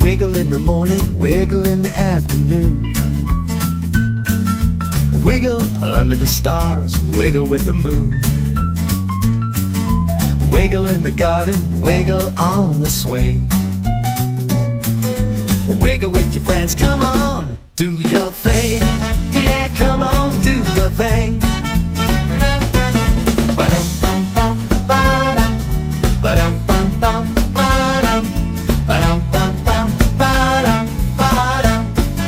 Wiggle in the morning, wiggle in the afternoon. Wiggle under the stars, wiggle with the moon. Wiggle in the garden, wiggle on the swing. Wiggle with your friends, come on, do your thing. Yeah, come on, do your thing. Ba-dum-bum-bum-ba-dum, ba-dum-bum-bum-ba-dum, ba-dum-bum-bum-ba-dum, ba-dum.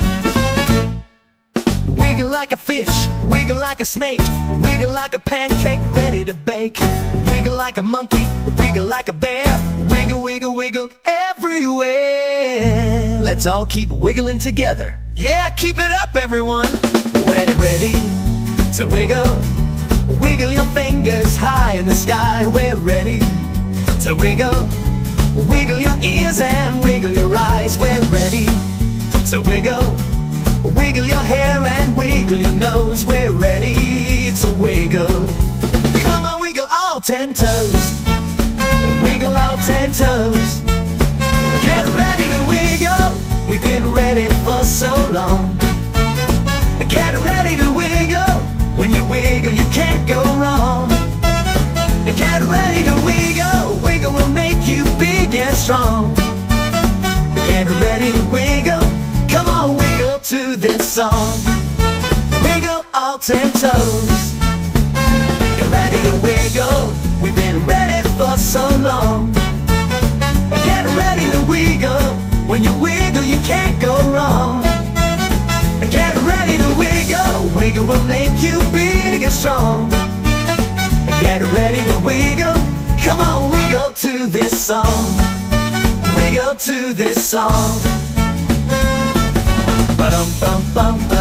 Wiggle like a fish, wiggle like a snake, wiggle like a pancake ready to bake. Wiggle like a monkey, wiggle like a bear. Wiggle, wiggle, wiggle everywhere. Let's all keep wiggling together. Yeah, keep it up, everyone. When you're ready to wiggle, wiggle your fingers high in the sky. We're ready to wiggle. Wiggle your ears and wiggle your eyes. We're ready to wiggle. Wiggle your hair and wiggle your nose. We're ready to wiggle. Come on, wiggle all 10 toes. Wiggle all 10 toes. Get ready to wiggle. We've been ready for so long. Get ready to wiggle. When you wiggle, you can't go wrong. Get ready to wiggle. Wiggle will make you big and strong. Get ready to wiggle. Come on, wiggle to this song. Wiggle all 10 toes. Get ready to wiggle. We've been ready for so long. Get ready to wiggle. When you wiggle, you can't go wrong. Get ready to wiggle. Wiggle will make you big and strong. Get ready to wiggle. Come on, wiggle to this song. Wiggle to this song. Ba-dum-bum-bum.